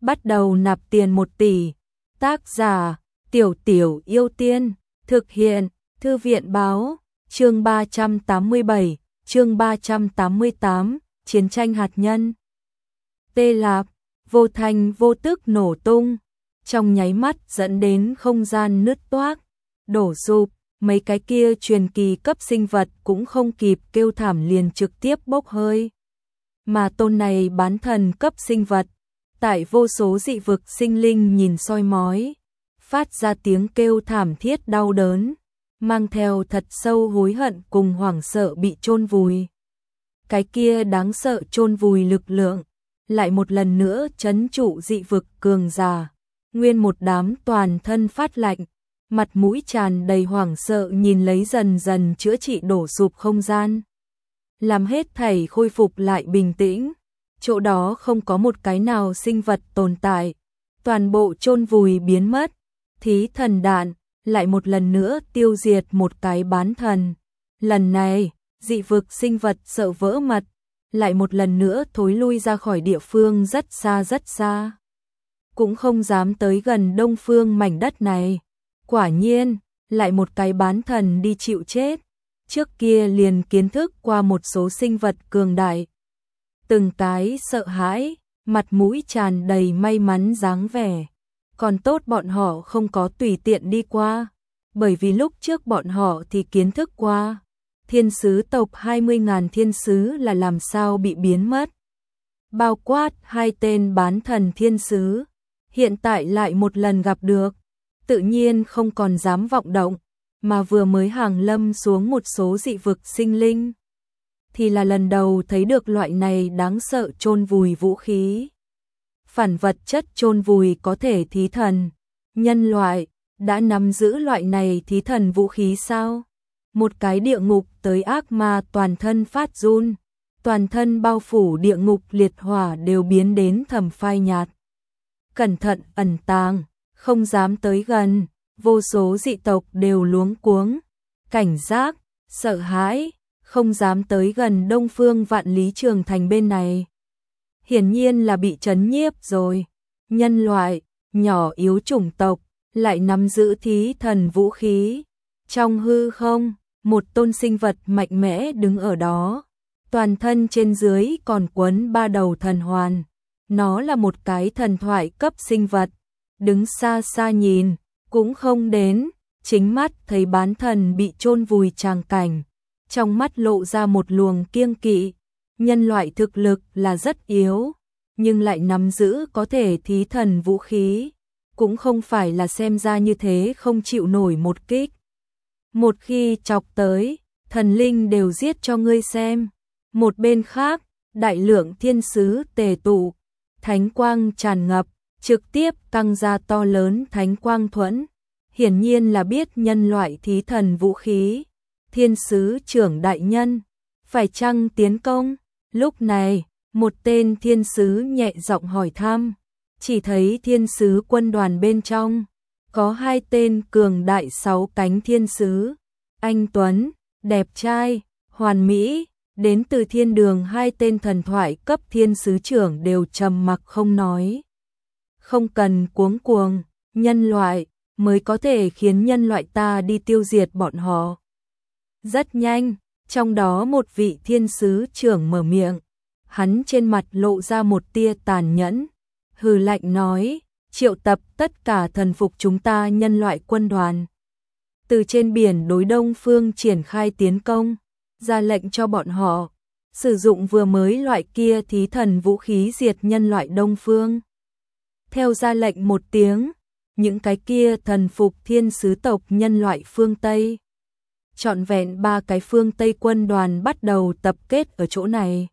bắt đầu nạp tiền 1 tỷ. Tác giả: Tiểu Tiểu Yêu Tiên, thực hiện: Thư viện báo, chương 387, chương 388, chiến tranh hạt nhân. Tê Lạp, vô thanh vô tức nổ tung, trong nháy mắt dẫn đến không gian nứt toác, đổ sụp, mấy cái kia truyền kỳ cấp sinh vật cũng không kịp kêu thảm liền trực tiếp bốc hơi. Mà tôn này bán thần cấp sinh vật, tại vô số dị vực sinh linh nhìn soi mói, phát ra tiếng kêu thảm thiết đau đớn, mang theo thật sâu hối hận cùng hoảng sợ bị chôn vùi. Cái kia đáng sợ chôn vùi lực lượng, lại một lần nữa trấn trụ dị vực cường giả, nguyên một đám toàn thân phát lạnh, mặt mũi tràn đầy hoảng sợ nhìn lấy dần dần chữa trị đổ sụp không gian. Làm hết thảy khôi phục lại bình tĩnh, chỗ đó không có một cái nào sinh vật tồn tại, toàn bộ chôn vùi biến mất, thí thần đạn, lại một lần nữa tiêu diệt một cái bán thần. Lần này, dị vực sinh vật sợ vỡ mật, lại một lần nữa thối lui ra khỏi địa phương rất xa, cũng không dám tới gần đông phương mảnh đất này. Quả nhiên, lại một cái bán thần đi chịu chết, trước kia liền kiến thức qua một số sinh vật cường đại. Từng cái sợ hãi, mặt mũi tràn đầy may mắn dáng vẻ. Còn tốt bọn họ không có tùy tiện đi qua, bởi vì lúc trước bọn họ thì kiến thức qua. Thiên sứ tộc 20.000 thiên sứ là làm sao bị biến mất. Bao quát 2 tên bán thần thiên sứ, hiện tại lại một lần gặp được, tự nhiên không còn dám vọng động, mà vừa mới hàng lâm xuống một số dị vực sinh linh, thì là lần đầu thấy được loại này đáng sợ chôn vùi vũ khí. Phản vật chất chôn vùi có thể thí thần, nhân loại đã nắm giữ loại này thí thần vũ khí sao? Một cái địa ngục tới ác ma toàn thân phát run, toàn thân bao phủ địa ngục liệt hỏa đều biến đến thầm phai nhạt. Cẩn thận ẩn tàng, không dám tới gần, vô số dị tộc đều luống cuống, cảnh giác, sợ hãi, không dám tới gần Đông Phương Vạn Lý Trường Thành bên này. Hiển nhiên là bị trấn nhiếp rồi. Nhân loại, nhỏ yếu chủng tộc, lại nắm giữ thí thần vũ khí. Trong hư không, một tôn sinh vật mạnh mẽ đứng ở đó, toàn thân trên dưới còn quấn 3 đầu thần hoàn. Nó là một cái thần thoại cấp sinh vật, đứng xa xa nhìn, cũng không đến, chính mắt thấy bán thần bị chôn vùi tràng cảnh, trong mắt lộ ra một luồng kiêng kỵ. Nhân loại thực lực là rất yếu, nhưng lại nắm giữ có thể thí thần vũ khí, cũng không phải là xem ra như thế không chịu nổi một kích. Một khi chọc tới, thần linh đều giết cho ngươi xem. Một bên khác, đại lượng thiên sứ tề tụ, thánh quang tràn ngập, trực tiếp tăng ra to lớn thánh quang thuẫn. Hiển nhiên là biết nhân loại thí thần vũ khí. Thiên sứ trưởng đại nhân, phải chăng tiến công? Lúc này, một tên thiên sứ nhẹ giọng hỏi thăm, chỉ thấy thiên sứ quân đoàn bên trong, có 2 tên cường đại 6 cánh thiên sứ, anh tuấn, đẹp trai, hoàn mỹ, đến từ thiên đường 2 tên thần thoại cấp thiên sứ trưởng đều trầm mặc không nói. Không cần cuống cuồng, nhân loại mới có thể khiến nhân loại ta đi tiêu diệt bọn họ. Rất nhanh, trong đó một vị thiên sứ trưởng mở miệng, hắn trên mặt lộ ra một tia tàn nhẫn, hừ lạnh nói, triệu tập tất cả thần phục chúng ta nhân loại quân đoàn. Từ trên biển đối đông phương triển khai tiến công, ra lệnh cho bọn họ, sử dụng vừa mới loại kia thí thần vũ khí diệt nhân loại đông phương. Theo ra lệnh một tiếng, những cái kia thần phục thiên sứ tộc nhân loại phương Tây. Trọn vẹn 3 cái phương Tây quân đoàn bắt đầu tập kết ở chỗ này.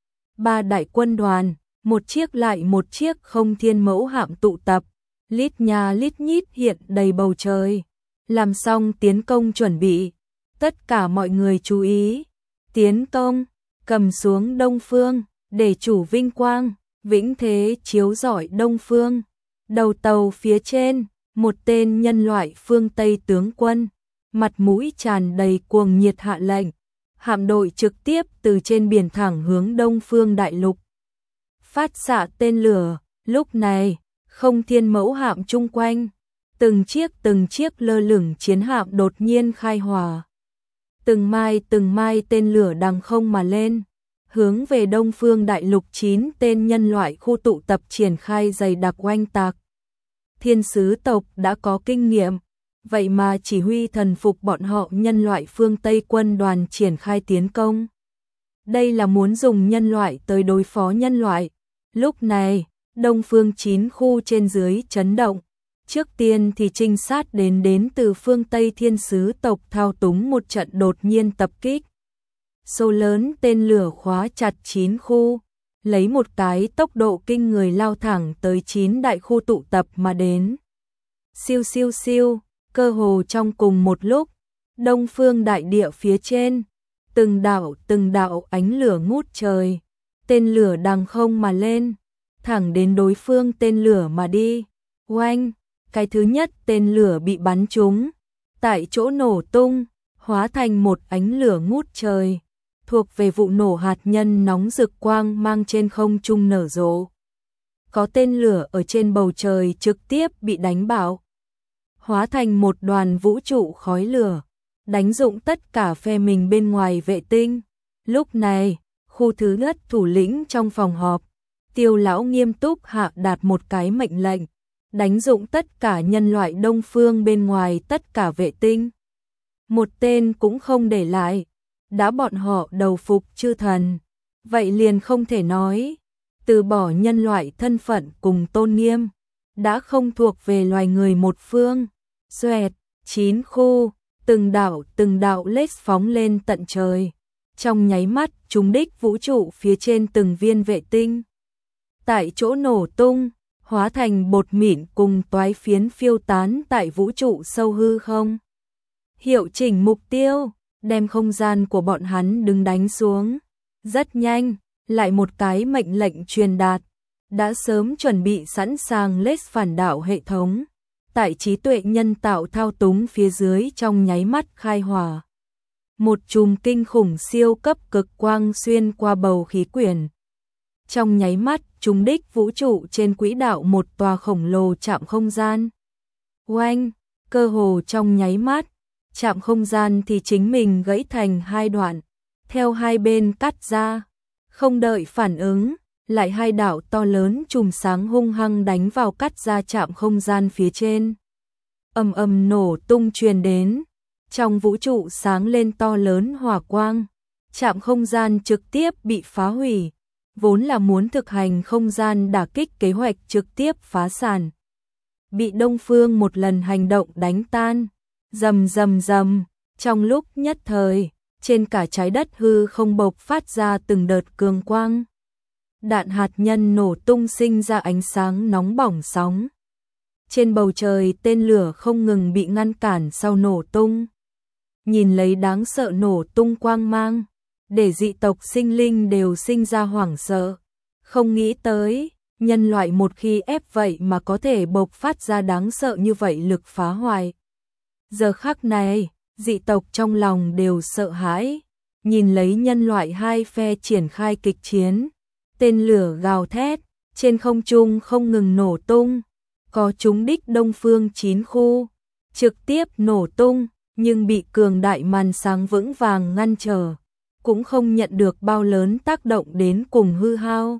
3 đại quân đoàn, một chiếc lại một chiếc không thiên mẫu hạm tụ tập, lít nha lít nhít hiện đầy bầu trời. Làm xong tiến công chuẩn bị, tất cả mọi người chú ý, tiến công, cầm xuống đông phương, để chủ vinh quang, vĩnh thế chiếu rọi đông phương. Đầu tàu phía trên, một tên nhân loại phương Tây tướng quân, mặt mũi tràn đầy cuồng nhiệt hạ lệnh, hạm đội trực tiếp từ trên biển thẳng hướng đông phương đại lục. Phát xạ tên lửa, lúc này, không thiên mẫu hạm chung quanh, từng chiếc lơ lửng chiến hạm đột nhiên khai hỏa. Từng mai tên lửa đằng không mà lên, hướng về Đông Phương Đại Lục 9 tên nhân loại khu tụ tập triển khai dày đặc oanh tạc. Thiên sứ tộc đã có kinh nghiệm, vậy mà chỉ huy thần phục bọn họ nhân loại phương Tây quân đoàn triển khai tiến công. Đây là muốn dùng nhân loại tới đối phó nhân loại. Lúc này, Đông Phương 9 khu trên dưới chấn động. Trước tiên thì trinh sát đến từ phương Tây thiên sứ tộc thao túng một trận đột nhiên tập kích. Số lớn tên lửa khóa chặt 9 khu, lấy một cái tốc độ kinh người lao thẳng tới 9 đại khu tụ tập mà đến. Siêu siêu siêu, cơ hồ trong cùng một lúc, Đông Phương đại địa phía trên, từng đạo ánh lửa ngút trời, tên lửa đằng không mà lên, thẳng đến đối phương tên lửa mà đi. Oanh, cái thứ nhất tên lửa bị bắn trúng, tại chỗ nổ tung, hóa thành một ánh lửa ngút trời, thuộc về vụ nổ hạt nhân nóng rực quang mang trên không trung nở rộ. Có tên lửa ở trên bầu trời trực tiếp bị đánh bạo, hóa thành một đoàn vũ trụ khói lửa, đánh dụng tất cả phe mình bên ngoài vệ tinh. Lúc này, khu thứ nhất thủ lĩnh trong phòng họp, Tiêu lão nghiêm túc hạ đạt một cái mệnh lệnh, đánh dụng tất cả nhân loại Đông Phương bên ngoài tất cả vệ tinh. Một tên cũng không để lại, đã bọn họ đầu phục chư thần, vậy liền không thể nói, từ bỏ nhân loại thân phận cùng tôn nghiêm, đã không thuộc về loài người một phương. Xoẹt, 9 khu, từng đạo lết phóng lên tận trời, trong nháy mắt trúng đích vũ trụ phía trên từng viên vệ tinh. Tại chỗ nổ tung, hóa thành bột mịn cùng toái phiến phiêu tán tại vũ trụ sâu hư không. Hiệu chỉnh mục tiêu, đem không gian của bọn hắn đứng đánh xuống. Rất nhanh, lại một cái mệnh lệnh truyền đạt, đã sớm chuẩn bị sẵn sàng lết phản đảo hệ thống, tại trí tuệ nhân tạo thao túng phía dưới trong nháy mắt khai hỏa. Một chùm kinh khủng siêu cấp cực quang xuyên qua bầu khí quyển. Trong nháy mắt, trúng đích vũ trụ trên quỹ đạo một tòa khổng lồ trạm không gian. Oanh, cơ hồ trong nháy mắt, trạm không gian thì chính mình gãy thành hai đoạn, theo hai bên cắt ra, không đợi phản ứng, lại hai đạo to lớn chùm sáng hung hăng đánh vào cắt ra trạm không gian phía trên. Ầm ầm nổ tung truyền đến, trong vũ trụ sáng lên to lớn hỏa quang, trạm không gian trực tiếp bị phá hủy, vốn là muốn thực hành không gian đả kích kế hoạch trực tiếp phá sản. Bị Đông Phương một lần hành động đánh tan, rầm rầm rầm, trong lúc nhất thời, trên cả trái đất hư không bộc phát ra từng đợt cường quang. Đạn hạt nhân nổ tung sinh ra ánh sáng nóng bỏng sóng. Trên bầu trời tên lửa không ngừng bị ngăn cản sau nổ tung. Nhìn lấy đáng sợ nổ tung quang mang, để dị tộc sinh linh đều sinh ra hoảng sợ. Không nghĩ tới, nhân loại một khi ép vậy mà có thể bộc phát ra đáng sợ như vậy lực phá hoại. Giờ khắc này, dị tộc trong lòng đều sợ hãi, nhìn lấy nhân loại hai phe triển khai kịch chiến. Tên lửa gào thét, trên không trung không ngừng nổ tung, có trúng đích Đông Phương 9 khu, trực tiếp nổ tung, nhưng bị cường đại màn sáng vững vàng ngăn trở, cũng không nhận được bao lớn tác động đến cùng hư hao.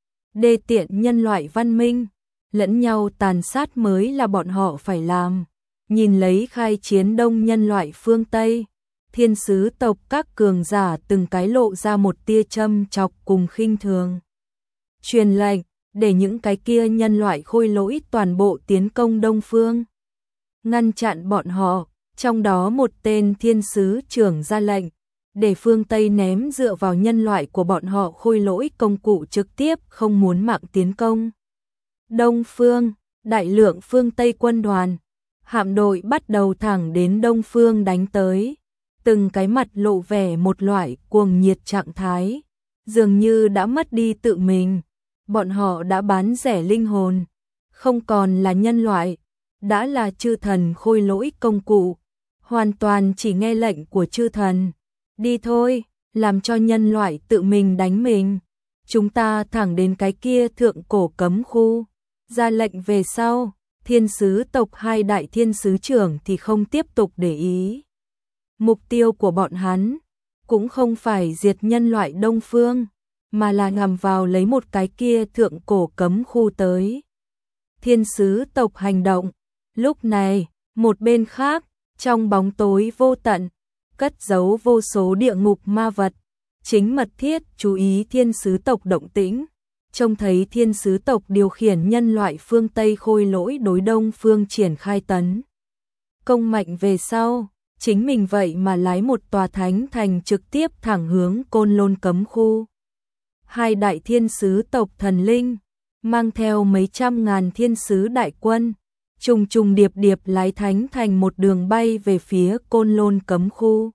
Đê tiện nhân loại văn minh, lẫn nhau tàn sát mới là bọn họ phải làm. Nhìn lấy khai chiến đông nhân loại phương Tây, thiên sứ tộc các cường giả từng cái lộ ra một tia châm chọc cùng khinh thường. Truyền lệnh, để những cái kia nhân loại khôi lỗi toàn bộ tiến công Đông Phương. Ngăn chặn bọn họ, trong đó một tên thiên sứ trưởng ra lệnh, để phương Tây ném dựa vào nhân loại của bọn họ khôi lỗi công cụ trực tiếp không muốn mạng tiến công. Đông Phương, đại lượng phương Tây quân đoàn, hạm đội bắt đầu thẳng đến Đông Phương đánh tới, từng cái mặt lộ vẻ một loại cuồng nhiệt trạng thái, dường như đã mất đi tự mình. Bọn họ đã bán rẻ linh hồn, không còn là nhân loại, đã là chư thần khôi lỗi công cụ, hoàn toàn chỉ nghe lệnh của chư thần. Đi thôi, làm cho nhân loại tự mình đánh mình. Chúng ta thẳng đến cái kia thượng cổ cấm khu. Ra lệnh về sau, thiên sứ tộc hai đại thiên sứ trưởng thì không tiếp tục để ý. Mục tiêu của bọn hắn cũng không phải diệt nhân loại Đông Phương, mà là nhằm vào lấy một cái kia thượng cổ cấm khu tới. Thiên sứ tộc hành động. Lúc này, một bên khác, trong bóng tối vô tận, cất giấu vô số địa ngục ma vật, chính mật thiết chú ý thiên sứ tộc động tĩnh. Trông thấy thiên sứ tộc điều khiển nhân loại phương Tây khôi lỗi đối Đông Phương triển khai tấn công mạnh về sau, chính mình vậy mà lái một tòa thánh thành trực tiếp thẳng hướng Côn Lôn cấm khu. Hai đại thiên sứ tộc thần linh, mang theo mấy trăm ngàn thiên sứ đại quân, trùng trùng điệp điệp lái thánh thành một đường bay về phía Côn Lôn cấm khu.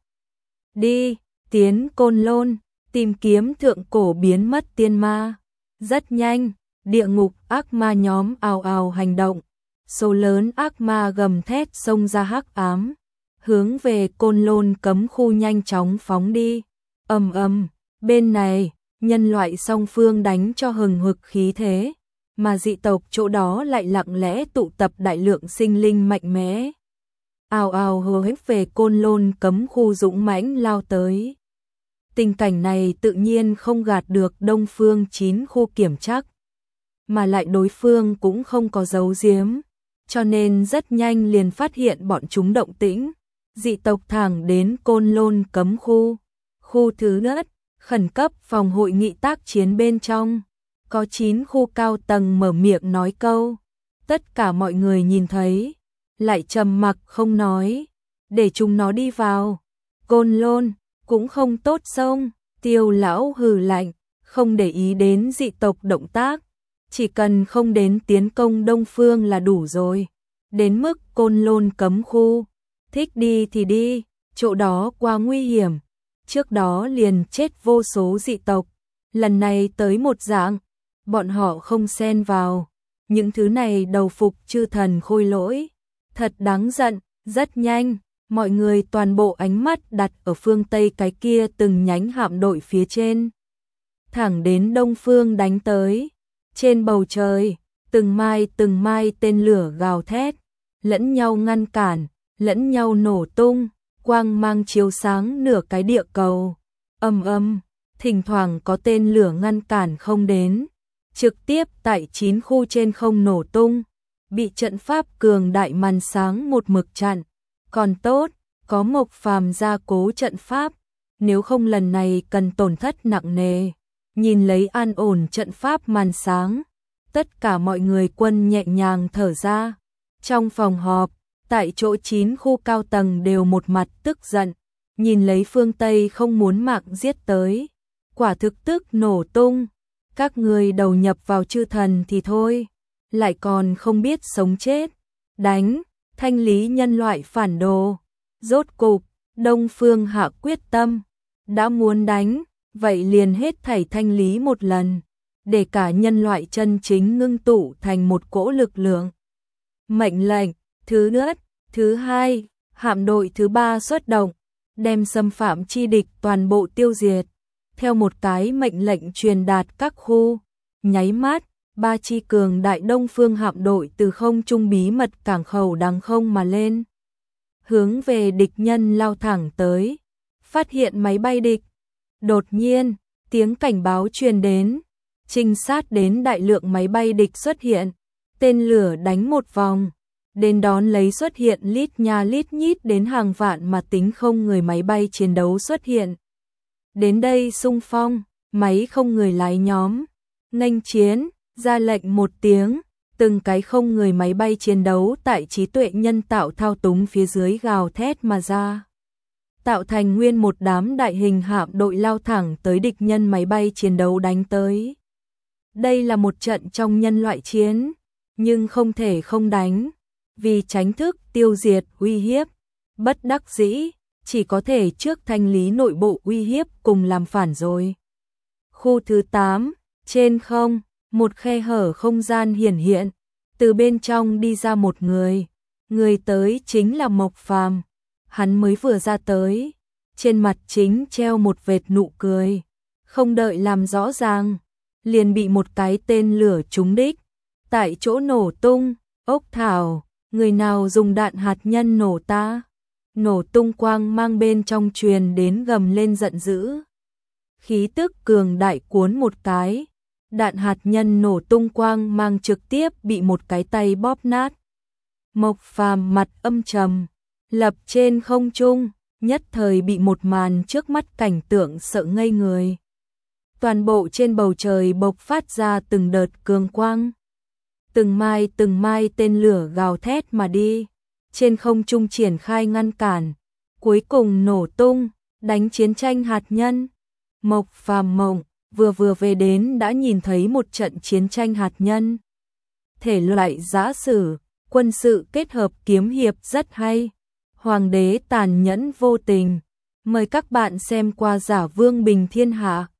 Đi, tiến Côn Lôn, tìm kiếm thượng cổ biến mất tiên ma. Rất nhanh, địa ngục ác ma nhóm ào ào hành động, số lớn ác ma gầm thét xông ra hắc ám, hướng về Côn Lôn cấm khu nhanh chóng phóng đi. Ầm ầm, bên này, nhân loại song phương đánh cho hừng hực khí thế, mà dị tộc chỗ đó lại lặng lẽ tụ tập đại lượng sinh linh mạnh mẽ. Ào ào hô hét về Côn Lôn cấm khu dũng mãnh lao tới. Tình cảnh này tự nhiên không gạt được Đông Phương 9 khu kiểm chắc, mà lại đối phương cũng không có giấu giếm, cho nên rất nhanh liền phát hiện bọn chúng động tĩnh. Dị tộc thẳng đến Côn Lôn cấm khu. Khu thứ nhất, khẩn cấp phòng hội nghị tác chiến bên trong. Có 9 khu cao tầng mở miệng nói câu. Tất cả mọi người nhìn thấy, lại trầm mặc không nói, để chúng nó đi vào. Côn Lôn cũng không tốt xông, Tiêu lão hừ lạnh, không để ý đến dị tộc động tác, chỉ cần không đến tiến công Đông Phương là đủ rồi. Đến mức Côn Lôn cấm khu, thích đi thì đi, chỗ đó quá nguy hiểm, trước đó liền chết vô số dị tộc, lần này tới một dạng, bọn họ không xen vào, những thứ này đầu phục chư thần khôi lỗi, thật đáng giận. Rất nhanh, mọi người toàn bộ ánh mắt đặt ở phương Tây cái kia từng nhánh hạm đội phía trên, thẳng đến Đông Phương đánh tới. Trên bầu trời, từng mai tên lửa gào thét, lẫn nhau ngăn cản, lẫn nhau nổ tung, quang mang chiếu sáng nửa cái địa cầu. Ầm ầm, thỉnh thoảng có tên lửa ngăn cản không đến, trực tiếp tại 9 khu trên không nổ tung, bị trận pháp cường đại màn sáng một mực chặn. Còn tốt, có Mộc Phàm gia cố trận pháp, nếu không lần này cần tổn thất nặng nề. Nhìn lấy an ổn trận pháp màn sáng, tất cả mọi người quân nhẹ nhàng thở ra. Trong phòng họp, tại chỗ 9 khu cao tầng đều một mặt tức giận, nhìn lấy phương Tây không muốn mạng giết tới, quả thực tức nổ tung. Các người đầu nhập vào chư thần thì thôi, lại còn không biết sống chết, đánh, thanh lý nhân loại phản đồ. Rốt cục, Đông Phương hạ quyết tâm, đã muốn đánh, vậy liền hết thảy thanh lý một lần, để cả nhân loại chân chính ngưng tụ thành một cỗ lực lượng. Mệnh lệnh thứ nhất, thứ hai, hạm đội thứ ba xuất động, đem xâm phạm chi địch toàn bộ tiêu diệt. Theo một cái mệnh lệnh truyền đạt các khu, nháy mắt, 3 chi cường đại Đông Phương hạm đội từ không trung bí mật cảng khẩu đằng không mà lên, hướng về địch nhân lao thẳng tới. Phát hiện máy bay địch. Đột nhiên, tiếng cảnh báo truyền đến, trinh sát đến đại lượng máy bay địch xuất hiện, tên lửa đánh một vòng, đến đón lấy xuất hiện lít nha lít nhít đến hàng vạn mà tính không người máy bay chiến đấu xuất hiện. Đến đây xung phong, máy không người lái nhóm, nghênh chiến, ra lệnh một tiếng, từng cái không người máy bay chiến đấu tại trí tuệ nhân tạo thao túng phía dưới gào thét mà ra, tạo thành nguyên một đám đại hình hạm đội lao thẳng tới địch nhân máy bay chiến đấu đánh tới. Đây là một trận trong nhân loại chiến, nhưng không thể không đánh, vì tránh thức tiêu diệt uy hiếp, bất đắc dĩ, chỉ có thể trước thanh lý nội bộ uy hiếp cùng làm phản rồi. Khu thứ 8, trên không, một khe hở không gian hiển hiện, từ bên trong đi ra một người tới chính là Mộc Phàm. Hắn mới vừa ra tới, trên mặt chính treo một vệt nụ cười, không đợi làm rõ ràng, liền bị một cái tên lửa trúng đích, tại chỗ nổ tung. Ốc thảo, người nào dùng đạn hạt nhân nổ ta? Nổ tung quang mang bên trong truyền đến gầm lên giận dữ. Khí tức cường đại cuốn một cái, đạn hạt nhân nổ tung quang mang trực tiếp bị một cái tay bóp nát. Mộc Phàm mặt âm trầm, lập trên không trung, nhất thời bị một màn trước mắt cảnh tượng sợ ngây người. Toàn bộ trên bầu trời bộc phát ra từng đợt cường quang. Từng mai tên lửa gào thét mà đi, trên không trung triển khai ngăn cản, cuối cùng nổ tung, đánh chiến tranh hạt nhân. Mộc Phàm mộng, vừa về đến đã nhìn thấy một trận chiến tranh hạt nhân. Thể loại giã sử, quân sự kết hợp kiếm hiệp rất hay. Hoàng đế tàn nhẫn vô tình. Mời các bạn xem qua Giả Vương Bình Thiên Hạ.